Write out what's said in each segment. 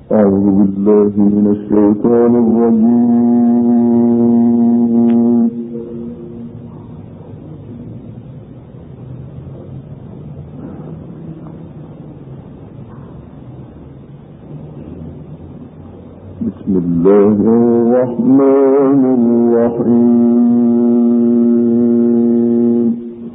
أعوذ بالله من الشيطان الرجيم. بسم الله الرحمن الرحيم.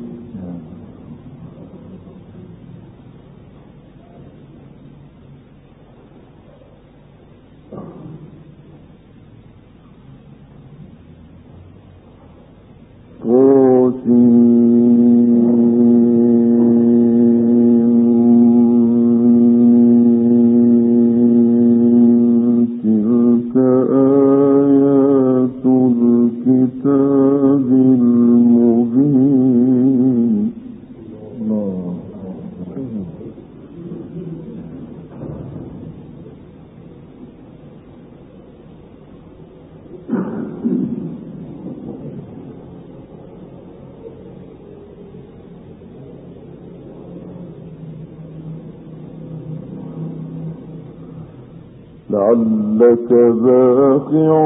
لعلك باخع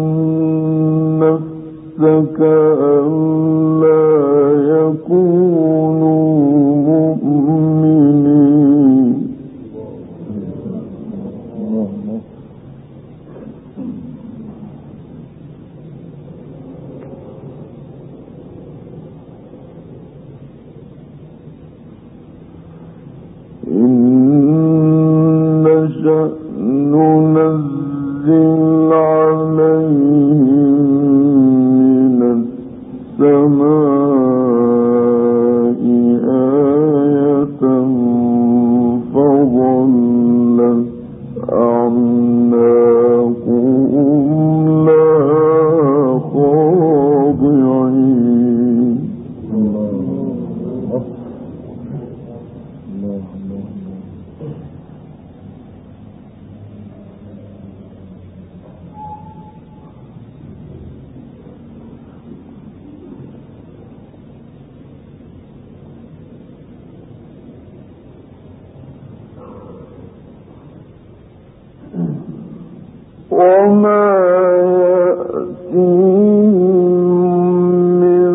نفسك ألا يكونوا مؤمنين. إن نشأ ننزل عليهم من السماء آية فظلت أعناقهم لها خاضعين. وما يأتيهم من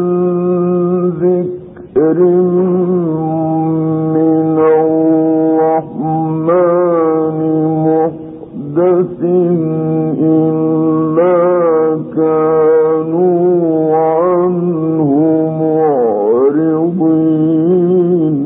ذكر من الرحمن محدث إلا كانوا عنه معرضين.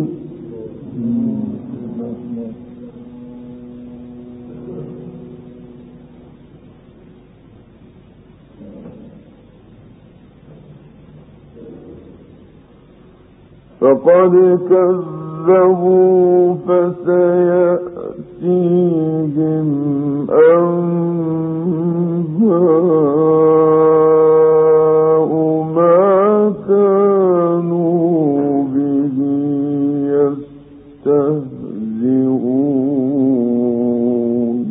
فقد كذبوا فسيأتيهم أنباء ما كانوا به يستهزئون.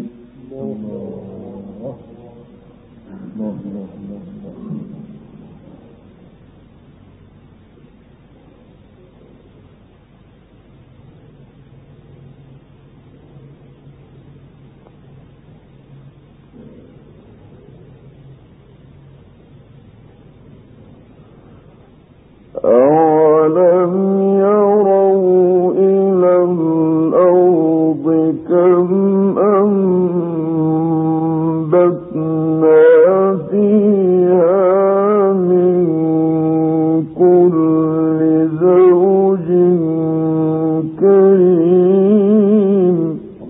أَوَلَمْ يَرَوْا إِلَى الْأَرْضِ كَمْ أَنبَتْنَا فِيهَا مِن كُلِّ زَوْجٍ كَرِيمٍ.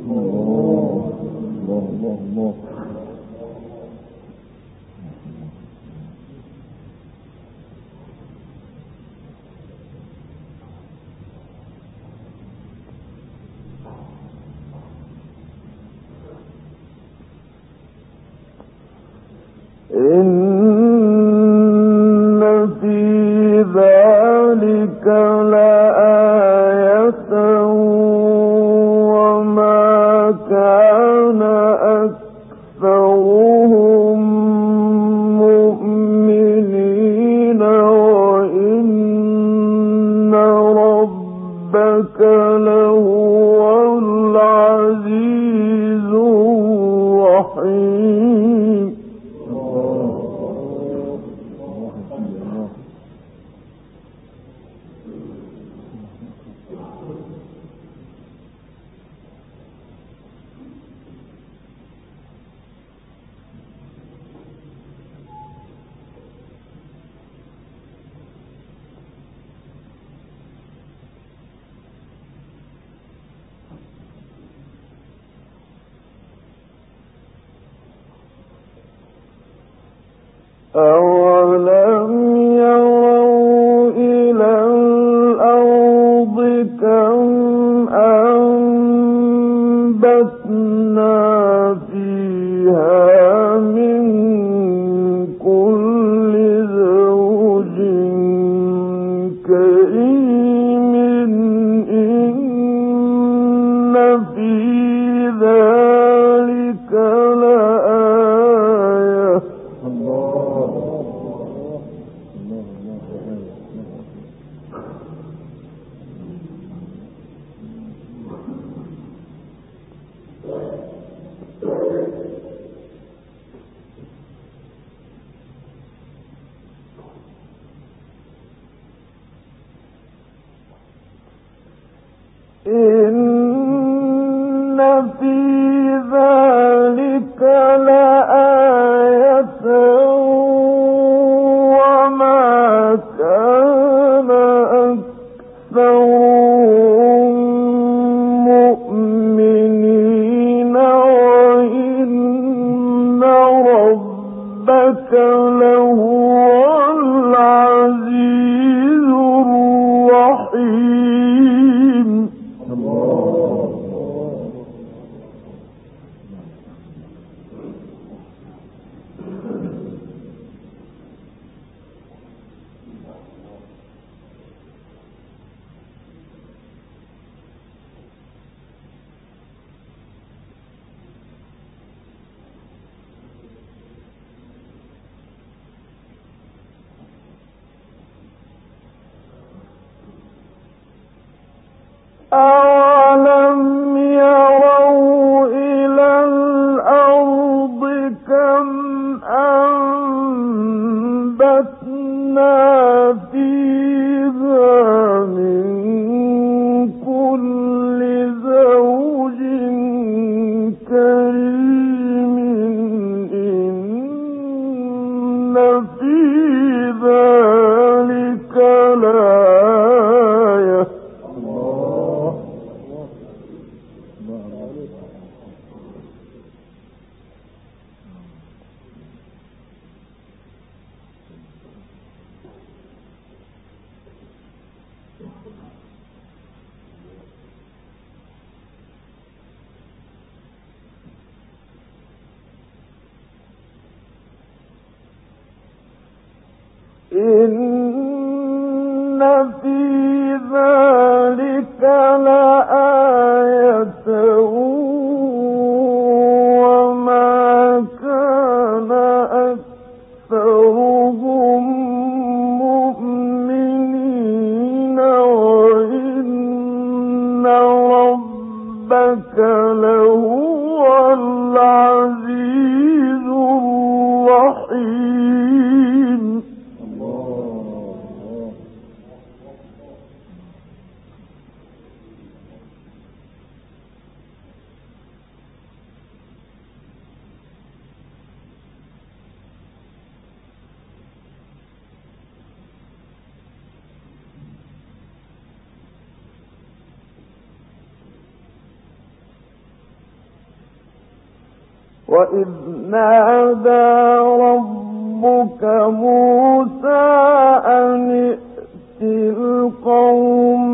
إن في ذلك لآية وما كان أكثرهم مؤمنين وإن ربك لهو العزيز أولم يروا إلى الأرض كم أنبتنا فيها من كل زوج كريم إن في ذلك لآية. إن في ذلك لآية وما كان أكثرهم مؤمنين وإن ربك لهو العزيز الرحيم. أَوَلَمْ يَرَوْا إِلَى الْأَرْضِ كَمْ أَنبَتْنَا فِيهَا مِن كُلِّ زَوْجٍ كَرِيمٍ إِنَّ فِي ذَلِكَ لَآيَةً. إن في ذلك لآية وما كان أكثرهم مؤمنين وإن ربك لهو العزيز الرحيم. وَإِذْ نَادَى رَبُّكَ مُوسَىٰ أَنِ ائْتِ الْقَوْمَ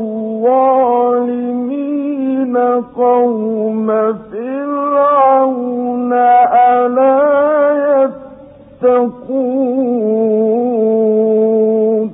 الظَّالِمِينَ قَوْمَ فِرْعَوْنَ أَلَا يَتَّقُونَ.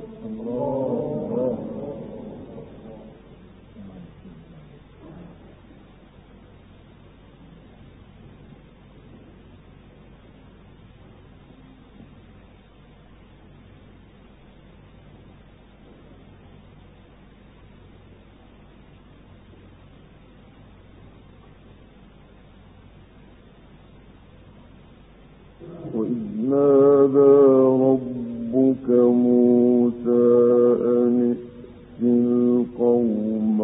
وَإِذْ نَادَى رَبُّكَ مُوسَىٰ أَنِ ائْتِ الْقَوْمَ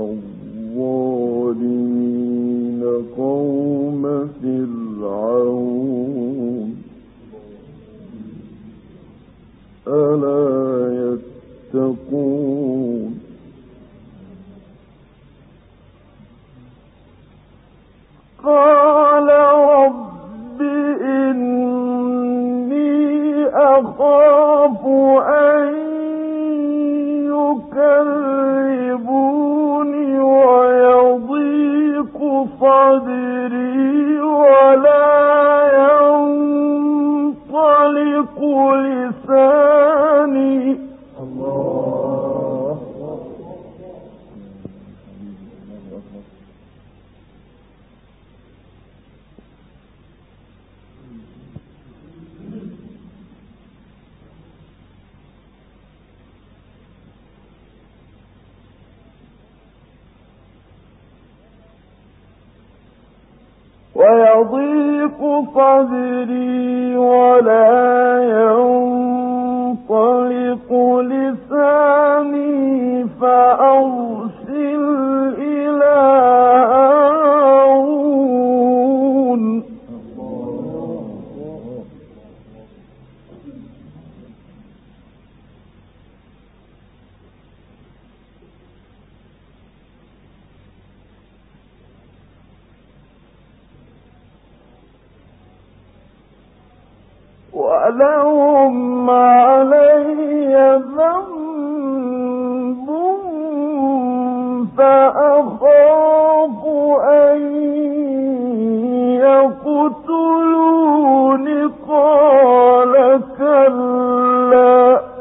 الظَّالِمِينَ قَوْمَ فِرْعَوْنَ أَلَا يَتَّقُونَ. قَالَ رَبِّ إِنِّي صدري ولا ينطلق لساني. ويضيق صدري ولا ينطلق لساني فأرسل إلى هارون. ولهم علي ذنب فأخاف أن يقتلون. قال كلا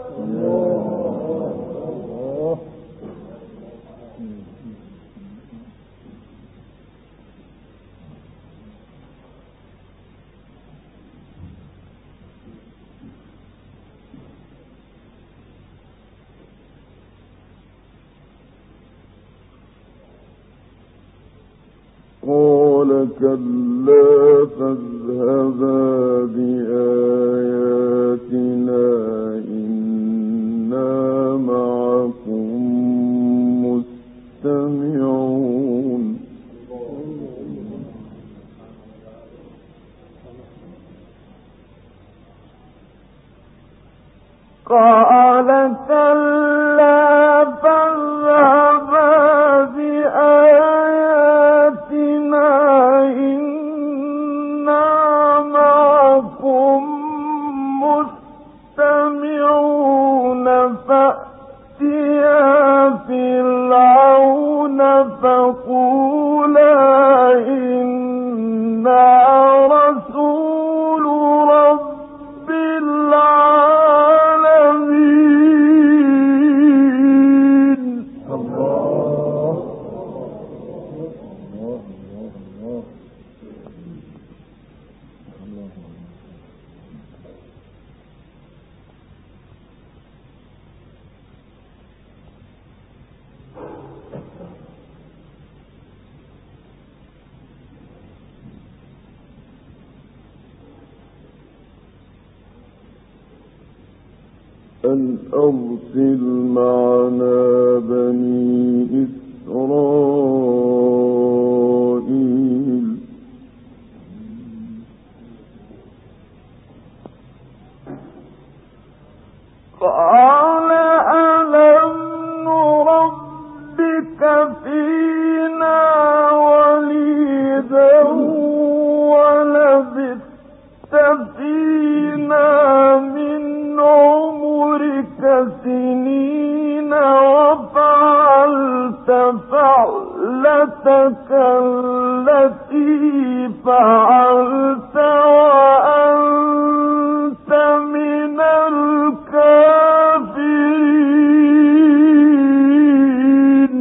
فاذهبا بآياتنا إنا معكم مستمعون. قال كلا فاذهبا بآياتنا إنا معكم مستمعون. فأتيا فرعون فقولا إنا رسول رب العالمين. أن أرسل معنا بني إسرائيل. قال ألم نربك فينا وليدا ولبثت فينا من عمرك سنين وفعلت فعلتك التي فعلت وأنت من الكافرين.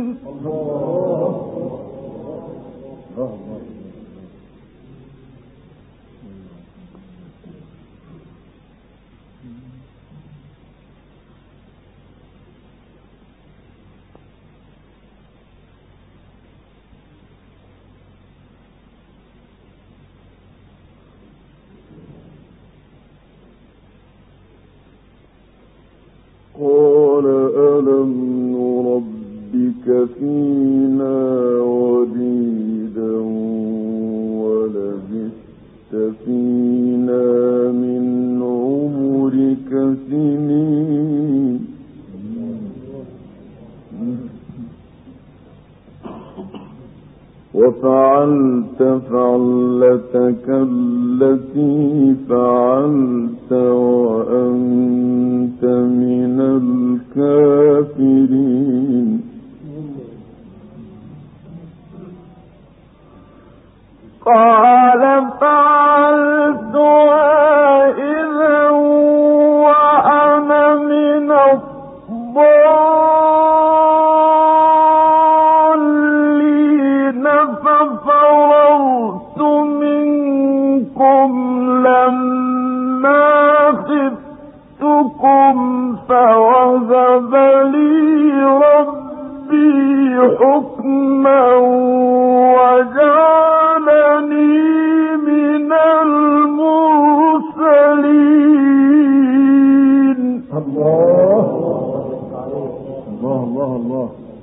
قال ألم نربك فينا وليدا ولبثت فينا من عمرك سنين وفعلت فعلتك التي فعلت وأنت من الكافرين. قال فعلتها إذا وأنا من الضالين ففررت منكم لما خفتكم فوهب لي ربي حكما وجعلني من المرسلين. الله الله الله الله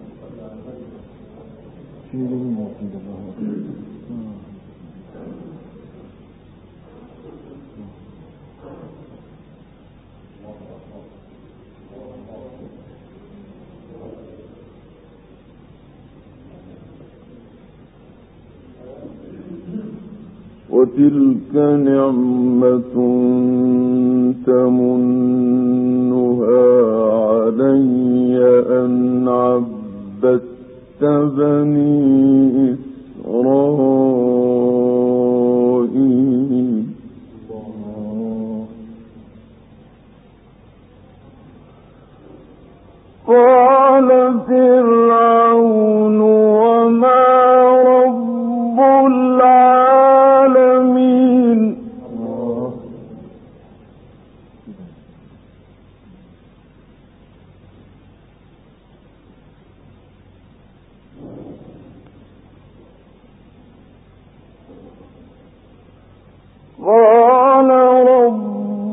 وتلك نعمة تمنها علي أن عبدت بني إسرائيل. قال فرعون وما رب العالمين. قال رب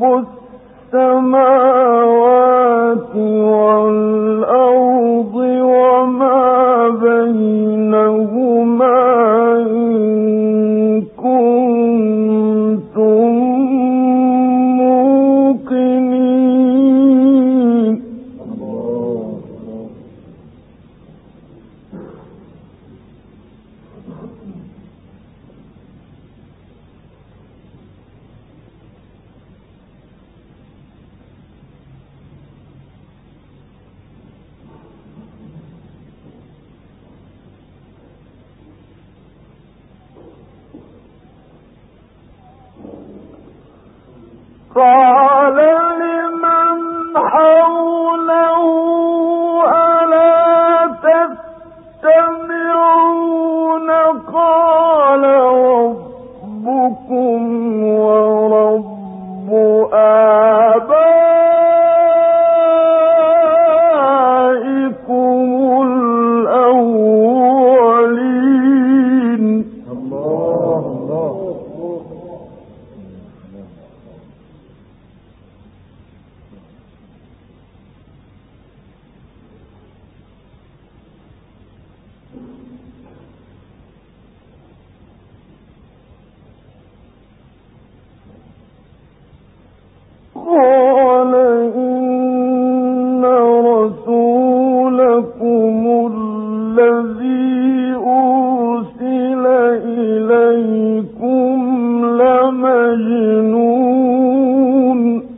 السماوات والأرض وما بينهما إن كنتم موقنين. قال لمن حوله ألا تستمعون قال ربكم ورب آبائكم الأولين. الله الله قال إن رسولكم الذي أرسل إليكم لمجنون.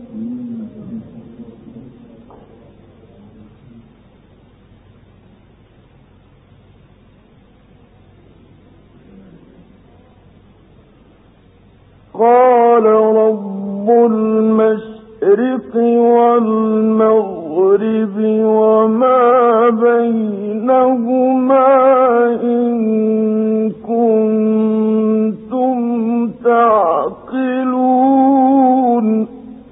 قال رب المشرق والمغرب وما بينهما إن كنتم تعقلون.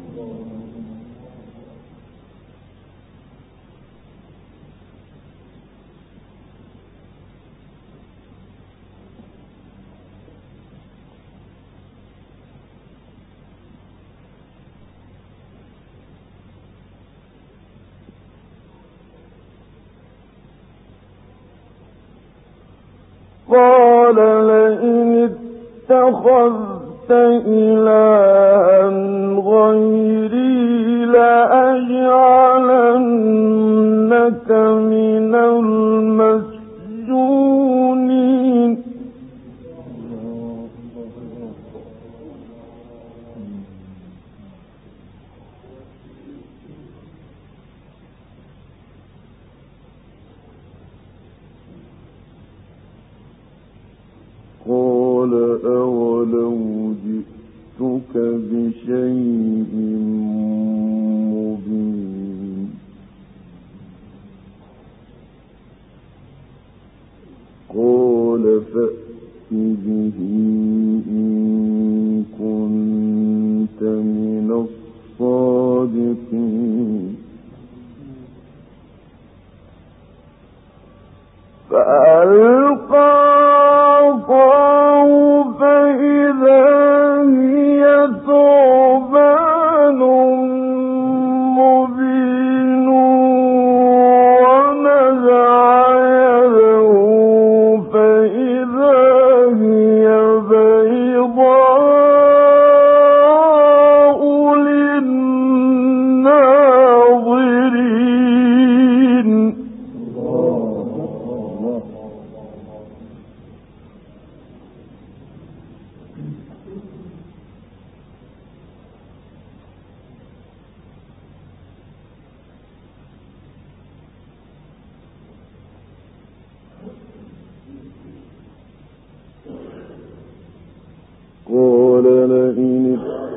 قال لئن اتخذت إلها غيري لأجعلنك من المسجونين. قال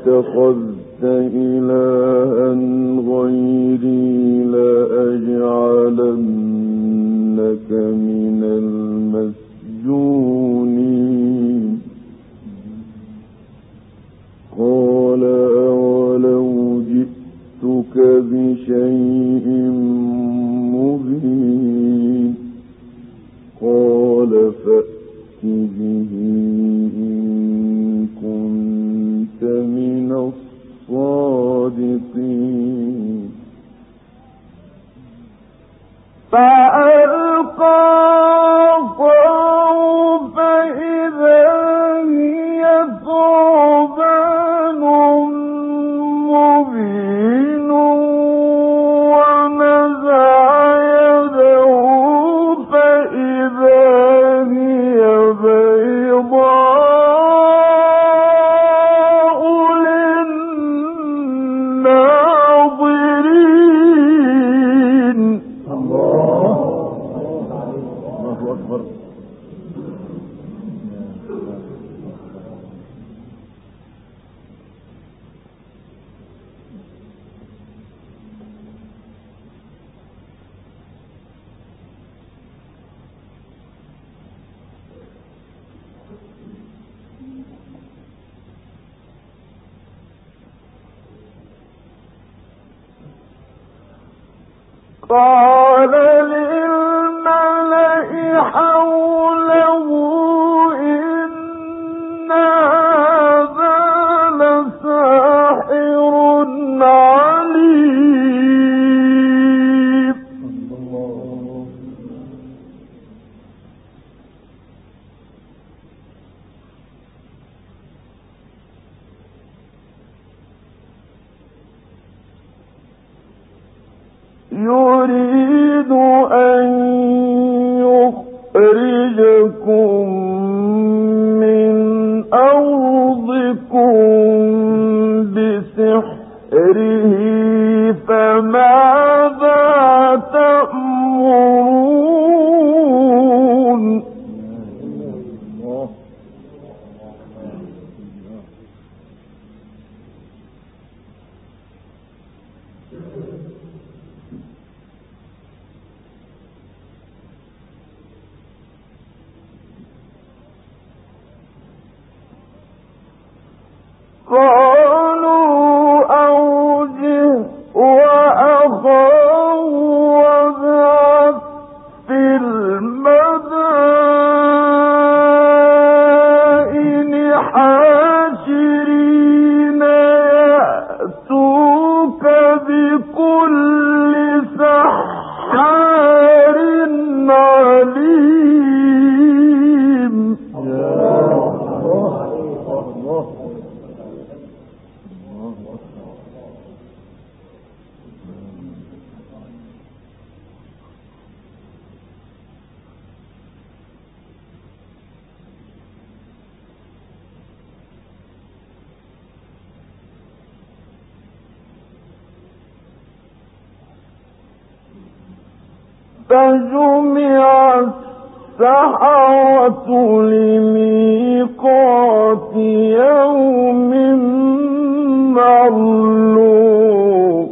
اتخذت إلها غيري لأجعلنك من المسجونين قال أولو جئتك بشيء مبين قال فأت به إن كنت من الصادقين فألقى عصاه فإذا هي ثعبان مبين ونزع يده فإذا هي بيضاء للناظرين. الله أكبر. قال للملأ حوله إن هذا لساحر عليم. يريد أن يخرجكم من أرضكم بسحره فماذا تأمرون؟ قالوا أوجه وأخاه وابعث في المدائن حاشرين يأتوك بكل سحار عليم. فجمع السحرة لميقات يوم معلوم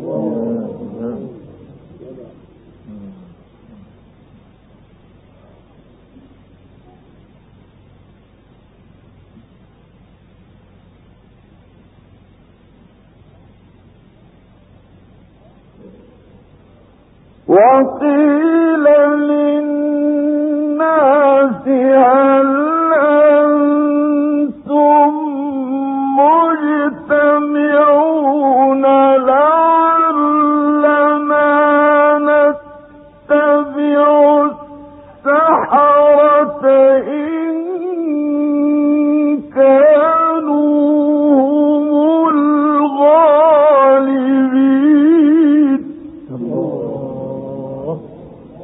وقيل للناس هل أنتم مجتمعون لعلنا نتبع السحرة إن كانوا هم الغالبين.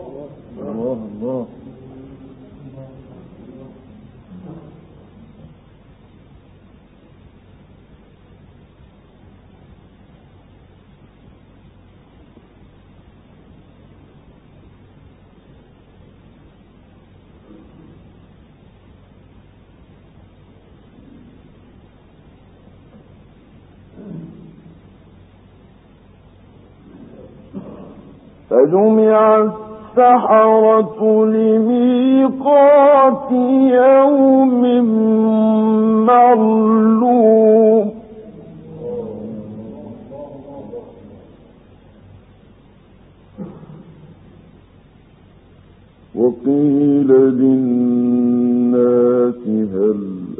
فجمع السحرة لميقات يوم معلوم وقيل للناس هل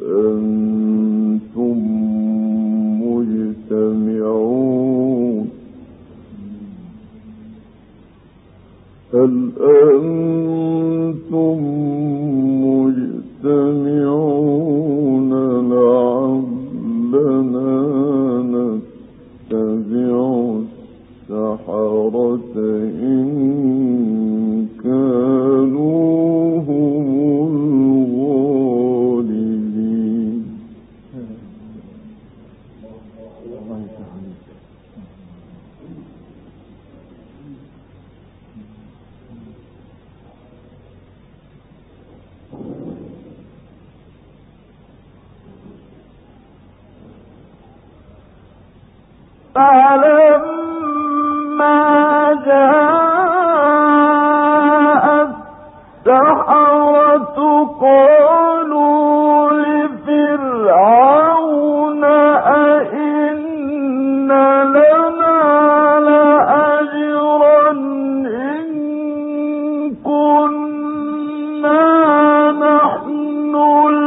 أنتم مجتمعون هل أنتم مجتمعون لعلنا نتبع السحرة إن كانوا هم الغالبين فلما جاء السحرة قالوا لفرعون أئن لنا لأجرا إن كنا نحن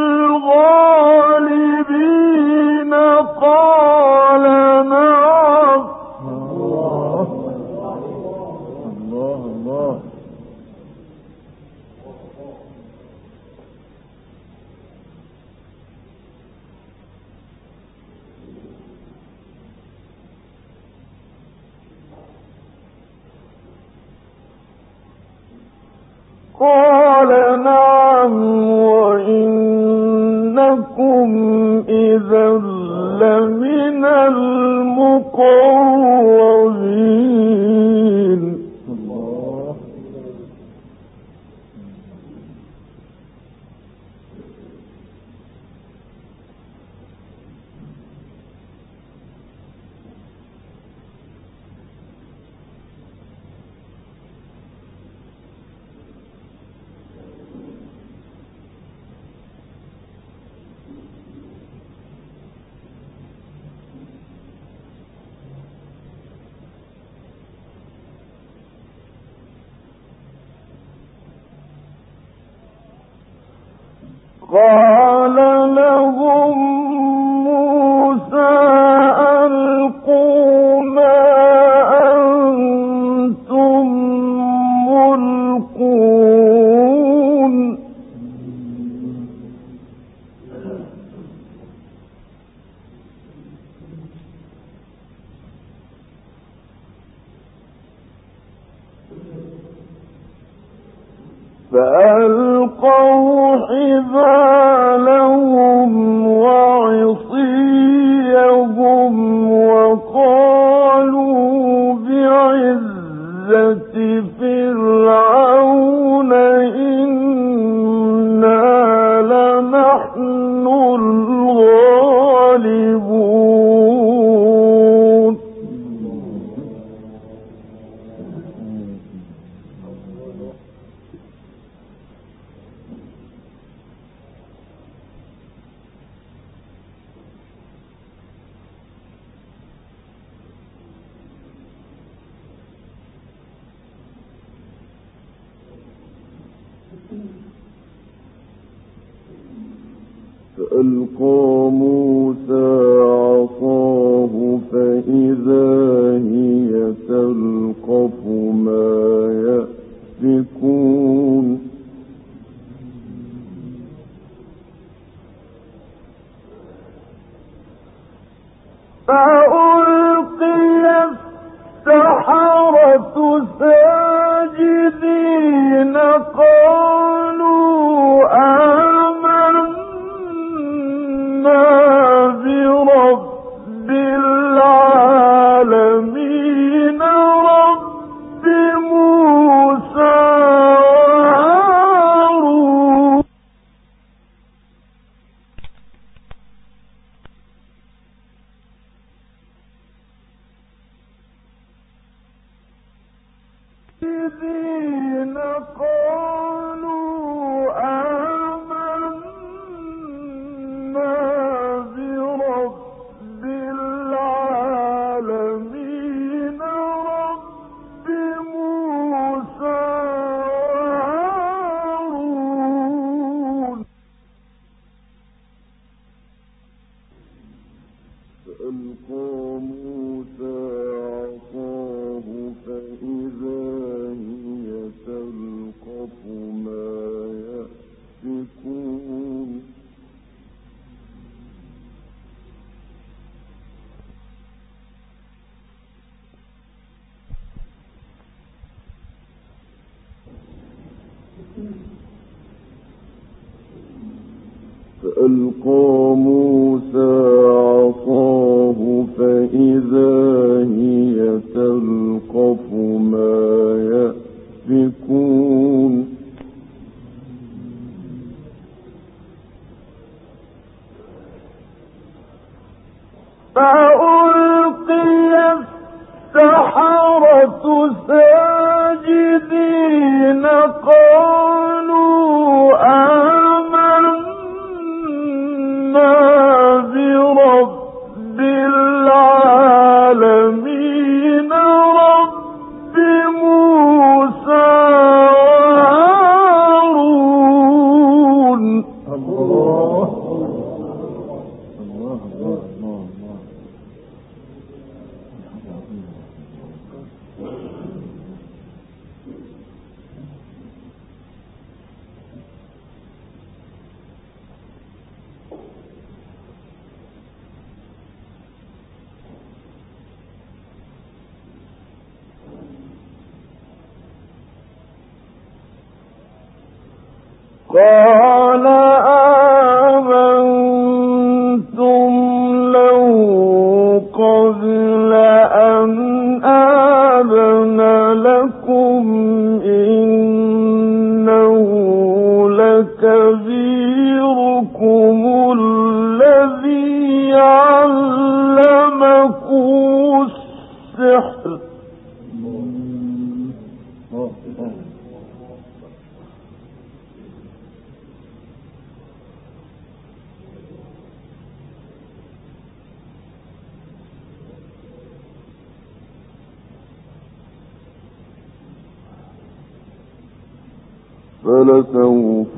الغالبين قال نعم الله قال نعم وإنكم إذا لمن المقربين قال لهم موسى ألقوا ما أنتم ملقون فألقوا حبالهم وعصيهم وقالوا بعزة فرعون إنا لنحن الغالبون فألقى موسى عصاه فإذا هي تلقف ما يأفكون فألقي السحرة ساجدين قالوا آمنا برب العالمين رب موسى وهارون فألقى موسى عصاه فإذا هي تلقف ما يأفكون فألقي السحرة ساجدين قالوا آمنا برب العالمين رب موسى وهارون. الله الله الله الله قال آمنتم له قبل أن آذن لكم إنه لكبيركم الذي علمكم السحر فلسوف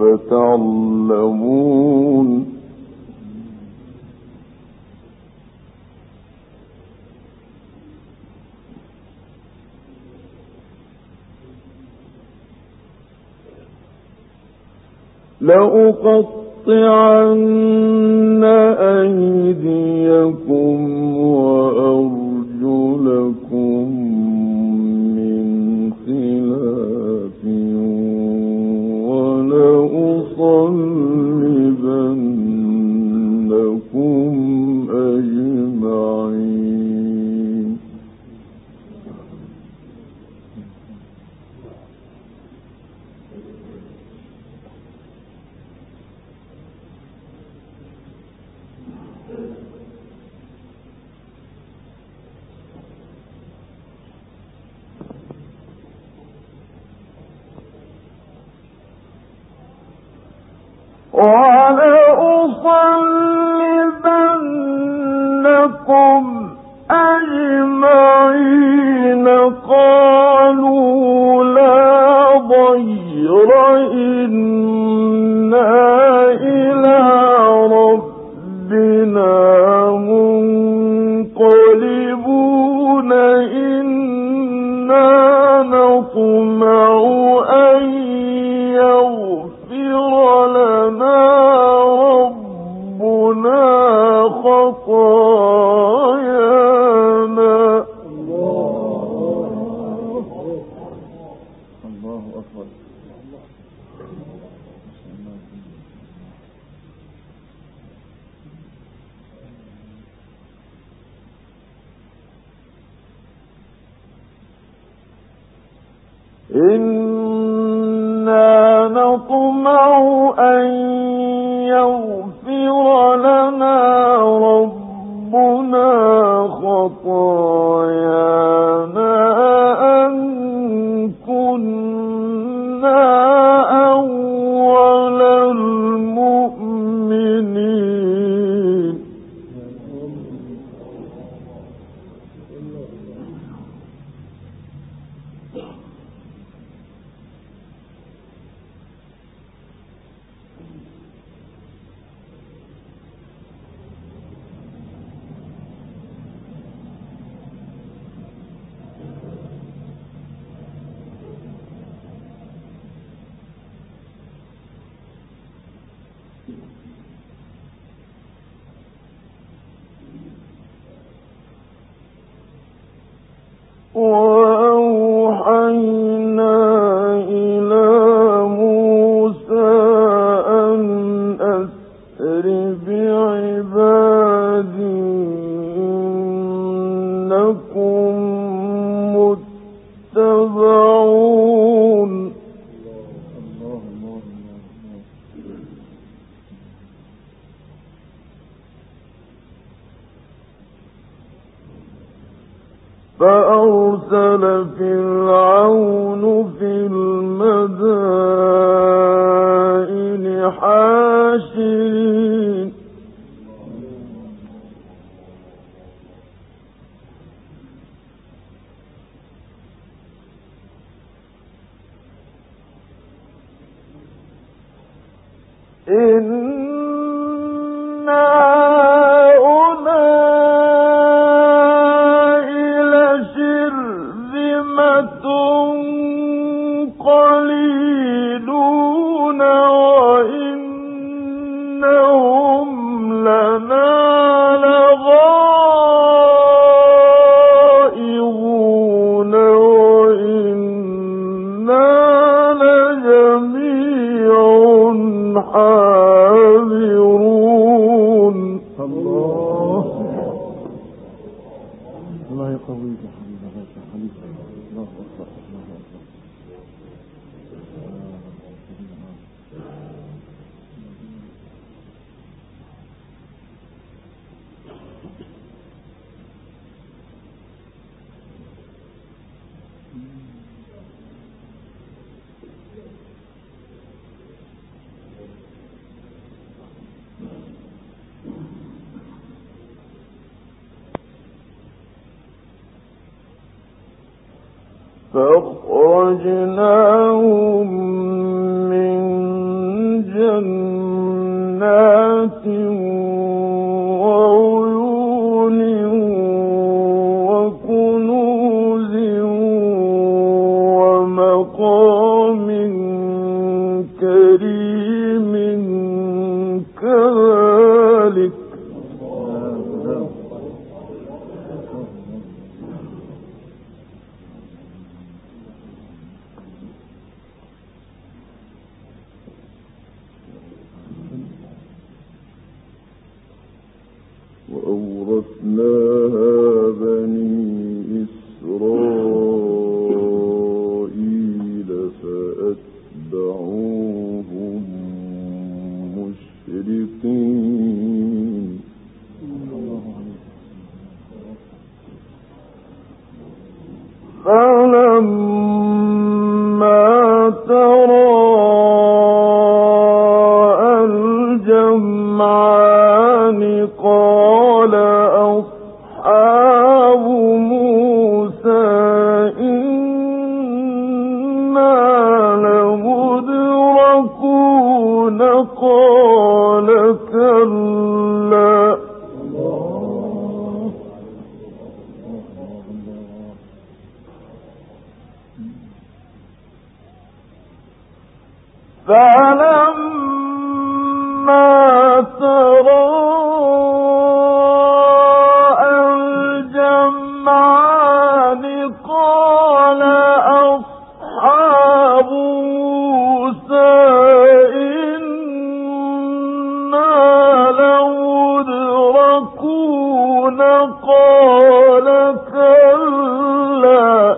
تعلمون لأقطعن أيديكم وأرجلكم من خلاف ولأصلبنكم أجمعين. ولأصلبنكم أجمعين قالوا لا ضير إنا إلى ربنا منقلبون إنا نطمع أن يغفر لنا ربنا خطايانا. الله أكبر. إنا نطمع أن يغفر لنا ربنا خطايانا أن كنا وأوحينا إلى موسى أن أسر بعبادي إنكم متبعون. فأرسل فرعون في المدائن حاشرين إن هؤلاء لشرذمة قليلون وإنهم لنا لغائظون وإنا لجميع حاذرون. الله يقويك حبيبي الله أكبر الله أكبر. فأخرجناهم من جنات وعيون وكنوز ومقام كريم كذلك وأورثناها بني إسرائيل فأتبعوهم مشرقين. فلما تراءى الجمعان قال أصحاب موسى إنا لمدركون قال كلا فلما تراءى الجمعان قال أصحاب موسى إنا لمدركون قال كلا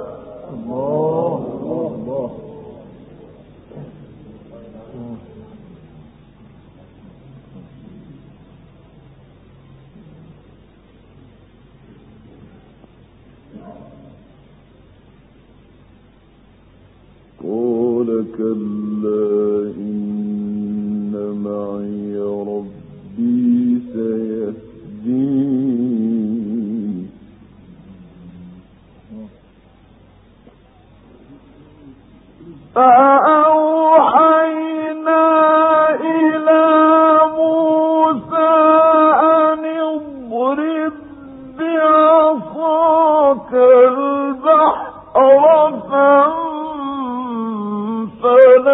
قال كلا إن معي ربي سيهدين. فأوحينا إلى موسى أن اضرب بعصاك البحر فانفلق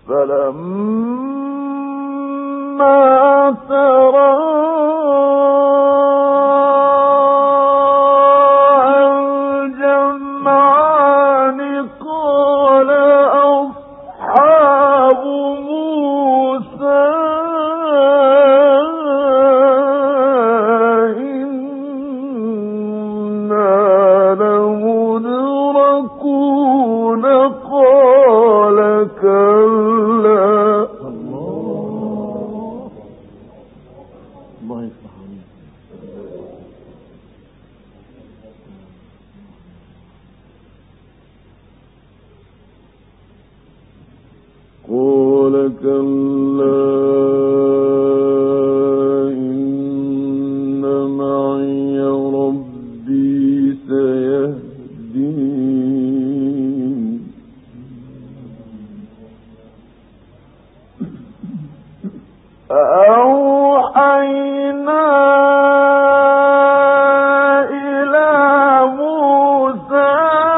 فلما تراءى الجمعان قال أصحاب موسى إنا لمدركون قال كلا. الله يفتح عليك. قال كلا إن معي ربي سيهدين. فأوحينا إلى موسى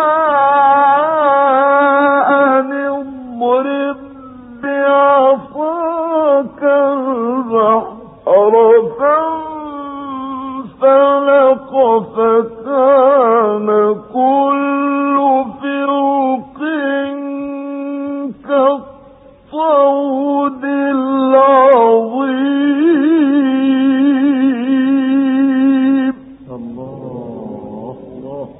أن اضرب بعصاك البحر فانفلق فكان كل فرق كالطود العظيم. الله الله.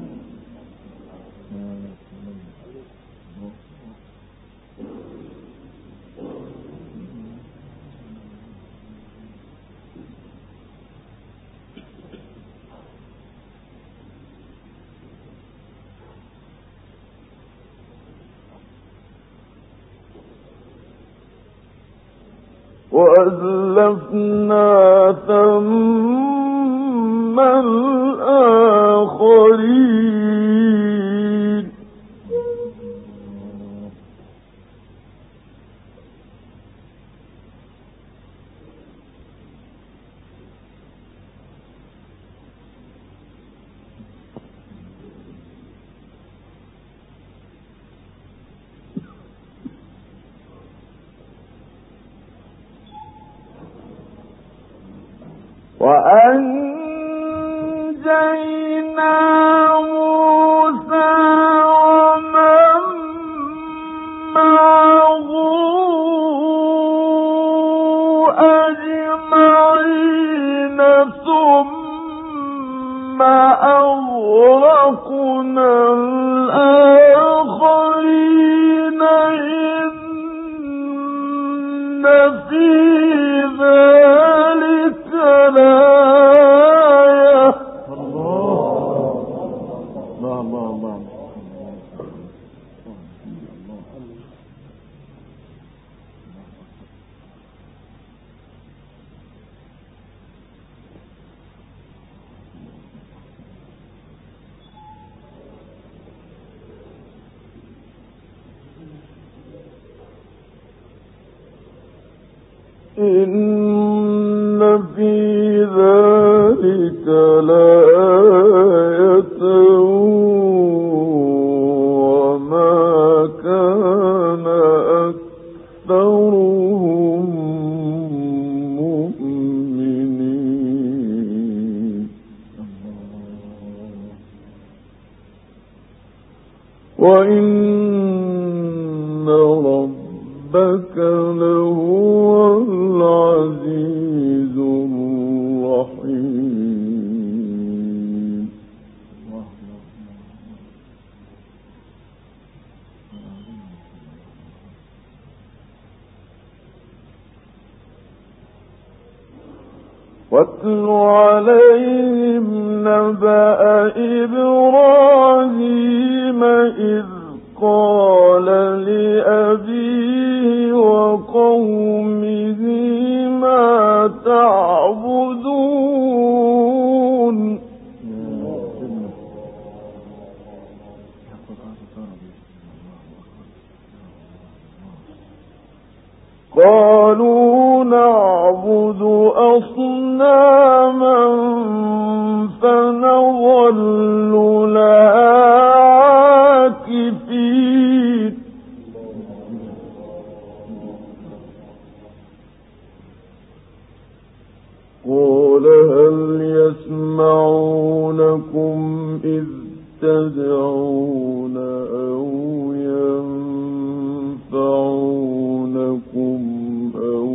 وأزلفنا ثم الآخرين. وأنجينا موسى ومن معه أجمعين ثم أغرقنا الآخرين إن في ذلك لآية. الله الله الله. إن في ذلك لآية وما كان أكثرهم مؤمنين وإن ربك لهو العزيز الرحيم. واتل عليهم نبأ إبراهيم إذ قال لأبيه وقومه ما تعبدون. قالوا نعبد أصناما فنظل لها عاكفين. يسمعونكم إذ تدعون أو ينفعونكم أو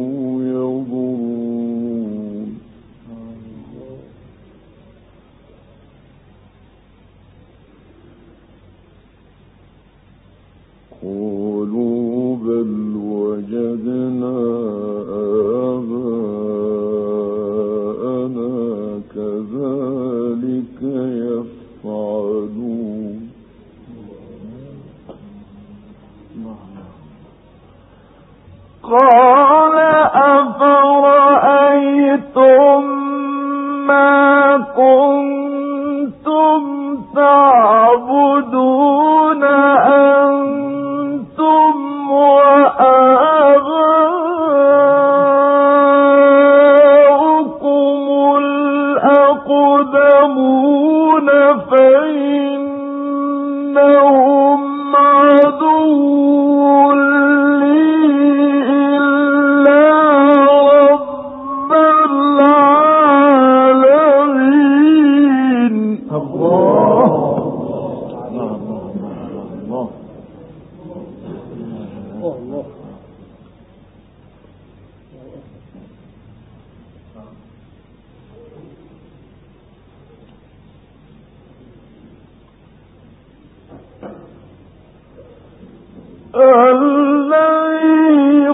يضرون. قولوا بل وجدنا آباءنا كذلك يفعلون. قال أفرأيتم ما كنتم تعبدون أنتم وآباؤكم الأقدمون فإنهم عدو لي إلا رب العالمين. الله الذي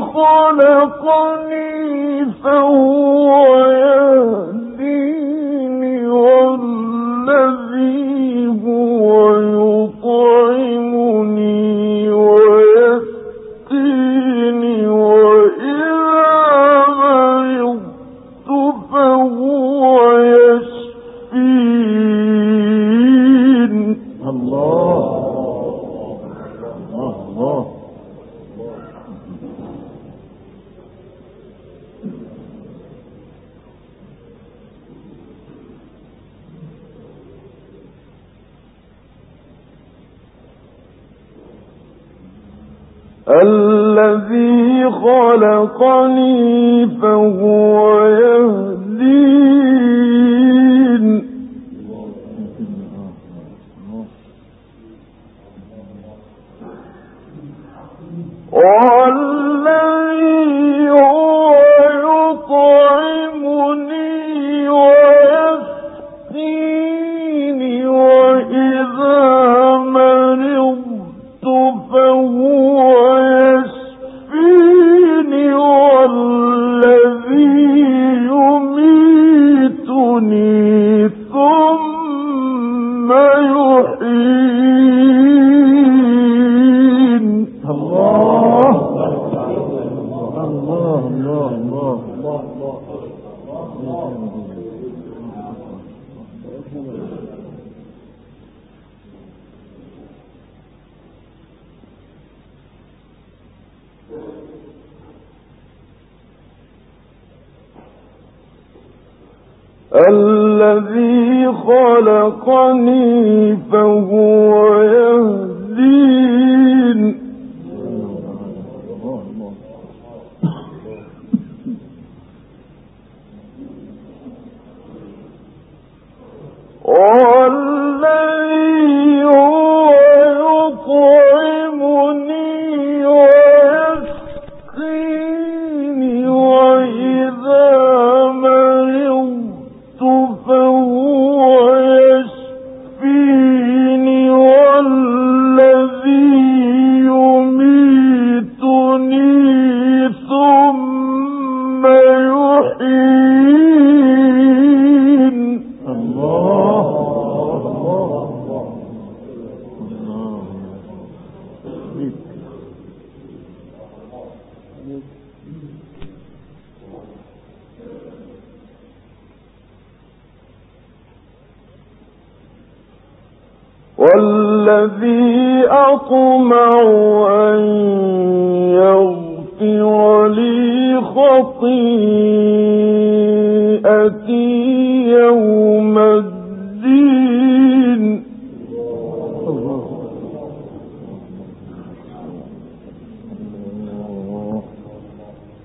خلقني فهو يهديني والذي هو يطعمني ويسقيني وإذا مرضت فهو يشفين. الله الله. الذي خلقني فهو يهدين والذي هو يطعمني ويسقيني وإذا مرضت فهو يشفيني والذي يميتني ثم يحيين. الله الله الله الله. الذي خلقني فهو يهدين والذي هو يطعمني ويسقيني وإذا مرضت فهو يشفيني والذي يميتني ثم يحيين. الله والذي أطمع أن يغفر لي خطيئتي يوم الدين.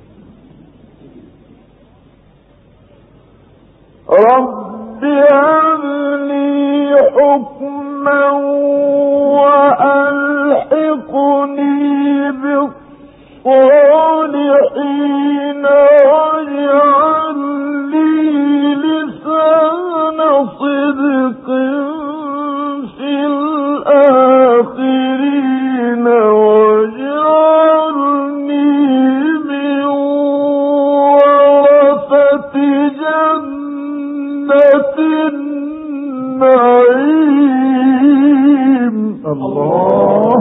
رب حكما وألحقني بالصالحين واجعل لي لسان صدق في الآخرين واجعلني من ورثة جنة النعيم. الله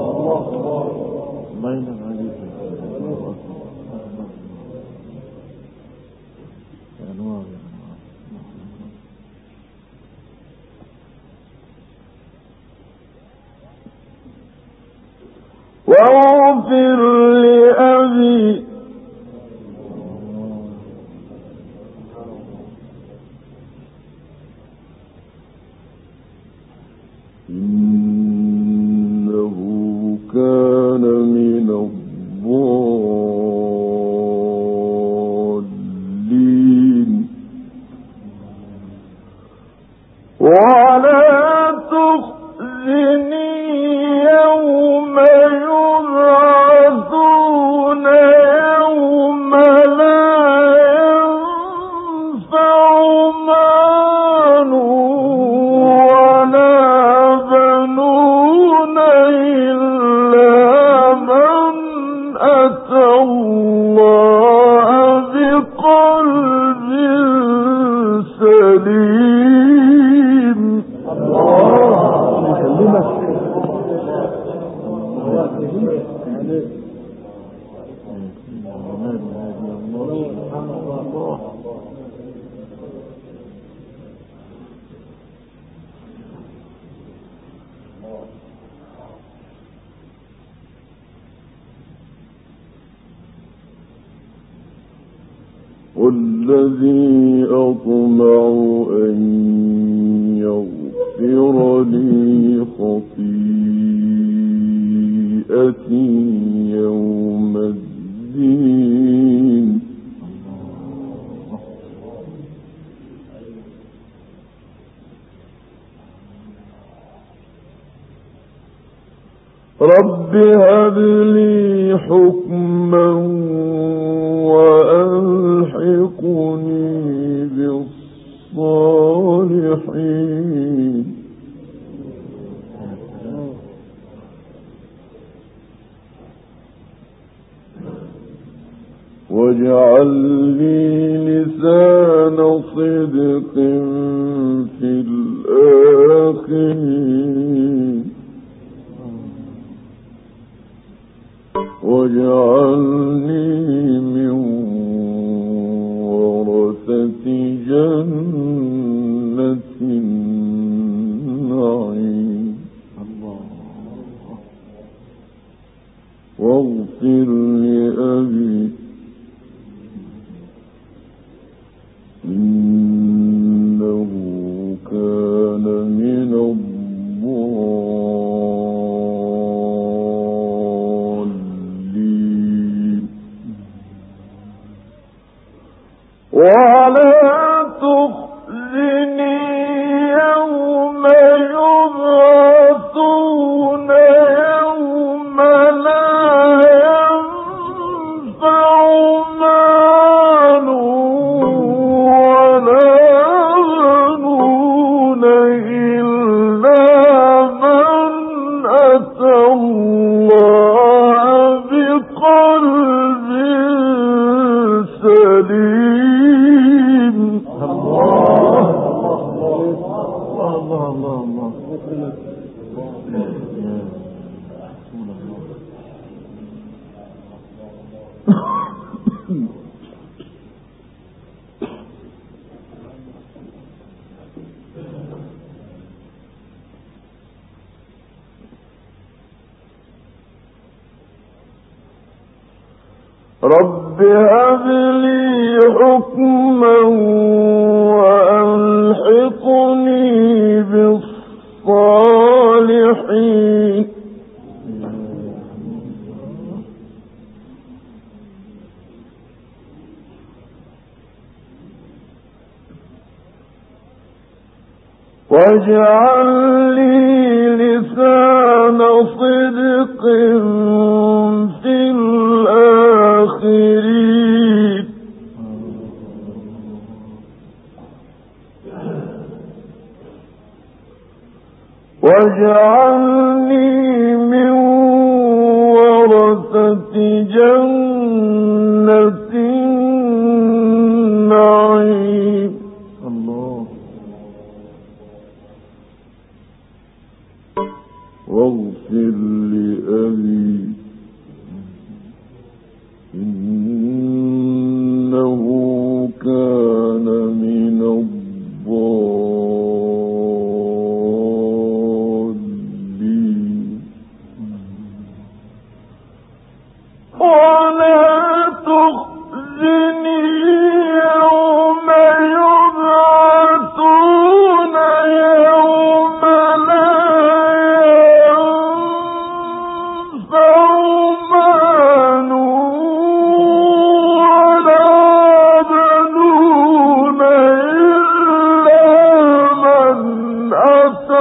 بين عليك أنوار واغفر لأبي إنه كان من الضالين ولا تخزني يوم يبعثون يوم لا ينفع مال ولا بنون إلا من أتى الله بقلب سليم. والذي أطمع أن يغفر لي خطيئتي يوم الدين رب هب لي حكما وألحقني بالصالحين واجعل لي لسان صدق في الآخرين واجعلني من ورثة جنة النعيم واغفر لأبي إنه كان من الضالين ولا تخزني يوم يبعثون يوم لا ينفع مال ولا بنون إلا من أتى الله بقلب سليم. الله رب هب لي حكما وألحقني بالصالحين واجعل لي لسان صدق في الآخرين واجعلني من ورثة جنة النعيم الله. واغفر لأبي إنه كان من الضالين ولا تخزني يوم يبعثون يوم لا ينفع مال ولا بنون إلا من أتى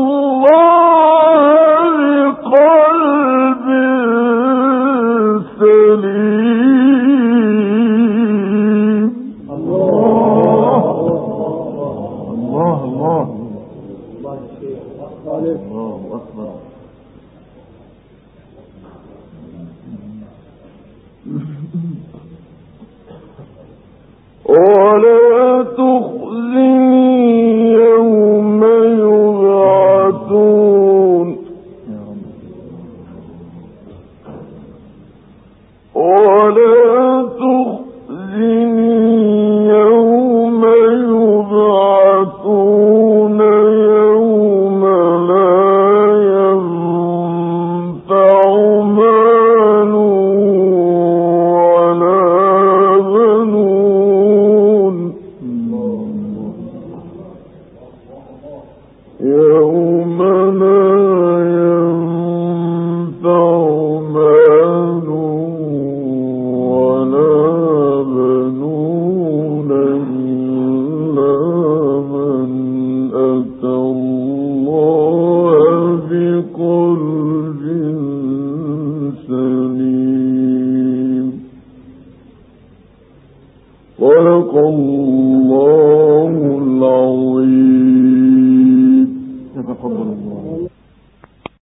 الله بقلب سليم. الله الله الله أكبر. ولا تخزني يوم يبعثون ولا تخزني يوم يبعثون يوم لا ينفع مال ولا بنون يوم لا ينفع مال ولا بنون إلا من أتى الله بقلب سليم. صدق الله العظيم.